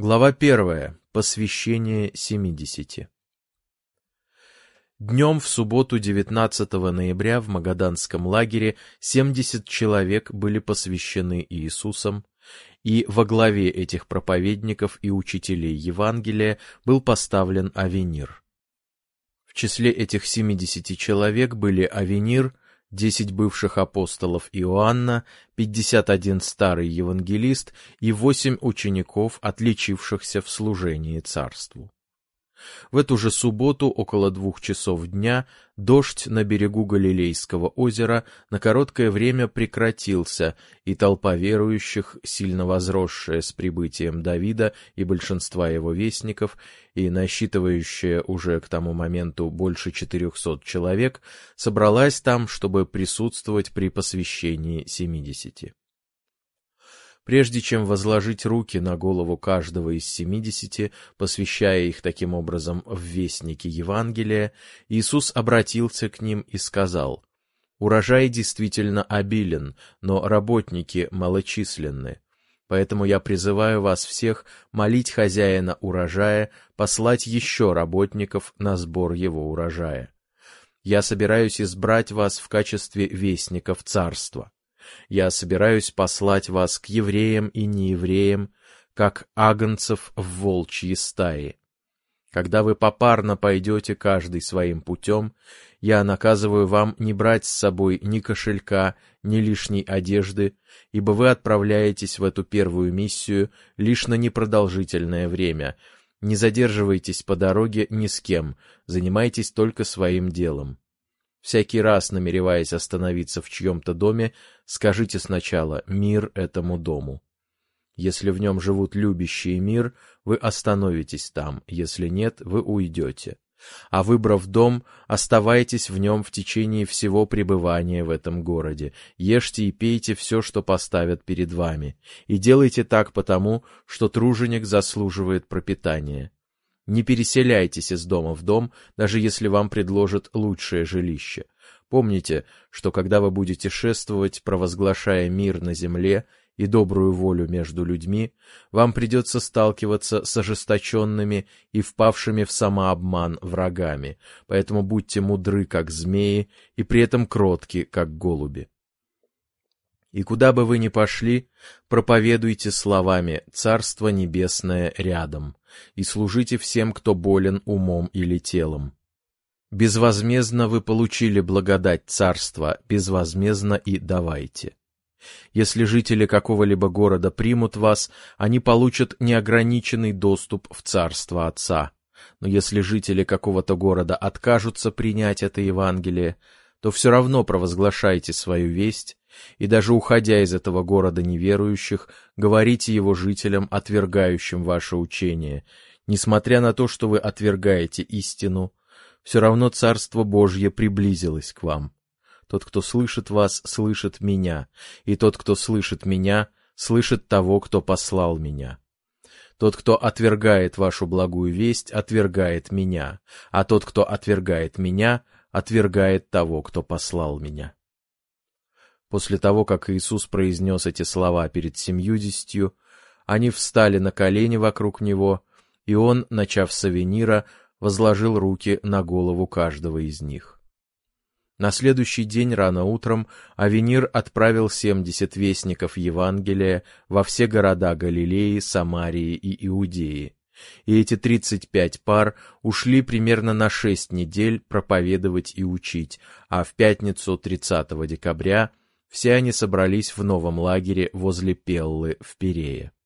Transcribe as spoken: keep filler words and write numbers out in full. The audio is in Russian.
Глава первая. Посвящение семидесяти. Днем в субботу девятнадцатого ноября в Магаданском лагере семьдесят человек были посвящены Иисусом, и во главе этих проповедников и учителей Евангелия был поставлен Авенир. В числе этих семидесяти человек были Авенир, десять бывших апостолов Иоанна, пятьдесят один старый евангелист и восемь учеников, отличившихся в служении царству. В эту же субботу, около двух часов дня, дождь на берегу Галилейского озера на короткое время прекратился, и толпа верующих, сильно возросшая с прибытием Давида и большинства его вестников, и насчитывающая уже к тому моменту больше четырехсот человек, собралась там, чтобы присутствовать при посвящении семидесяти. Прежде чем возложить руки на голову каждого из семидесяти, посвящая их таким образом в вестники Евангелия, Иисус обратился к ним и сказал: «Урожай действительно обилен, но работники малочисленны. Поэтому я призываю вас всех молить хозяина урожая послать еще работников на сбор его урожая. Я собираюсь избрать вас в качестве вестников царства. Я собираюсь послать вас к евреям и неевреям, как агнцев в волчьи стаи. Когда вы попарно пойдете каждый своим путем, я наказываю вам не брать с собой ни кошелька, ни лишней одежды, ибо вы отправляетесь в эту первую миссию лишь на непродолжительное время. Не задерживайтесь по дороге ни с кем, занимайтесь только своим делом. Всякий раз, намереваясь остановиться в чьем-то доме, скажите сначала «мир этому дому». Если в нем живут любящие мир, вы остановитесь там, если нет, вы уйдете. А выбрав дом, оставайтесь в нем в течение всего пребывания в этом городе, ешьте и пейте все, что поставят перед вами, и делайте так потому, что труженик заслуживает пропитания. Не переселяйтесь из дома в дом, даже если вам предложат лучшее жилище. Помните, что когда вы будете шествовать, провозглашая мир на земле и добрую волю между людьми, вам придется сталкиваться с ожесточенными и впавшими в самообман врагами, поэтому будьте мудры, как змеи, и при этом кротки, как голуби. И куда бы вы ни пошли, проповедуйте словами «Царство небесное рядом» и служите всем, кто болен умом или телом. Безвозмездно вы получили благодать царства, безвозмездно и давайте. Если жители какого-либо города примут вас, они получат неограниченный доступ в царство Отца. Но если жители какого-то города откажутся принять это Евангелие, то все равно провозглашайте свою весть, и даже уходя из этого города неверующих, говорите его жителям, отвергающим ваше учение. Несмотря на то, что вы отвергаете истину, все равно Царство Божье приблизилось к вам. Тот, кто слышит вас, слышит меня, и тот, кто слышит меня, слышит того, кто послал меня. Тот, кто отвергает вашу благую весть, отвергает меня, а тот, кто отвергает меня, отвергает того, кто послал меня». После того, как Иисус произнес эти слова перед семьюдесятью, они встали на колени вокруг него, и он, начав с Авенира, возложил руки на голову каждого из них. На следующий день рано утром Авенир отправил семьдесят вестников Евангелия во все города Галилеи, Самарии и Иудеи, и эти тридцать пять пар ушли примерно на шесть недель проповедовать и учить, а в пятницу тридцатого декабря все они собрались в новом лагере возле Пеллы в Пирее.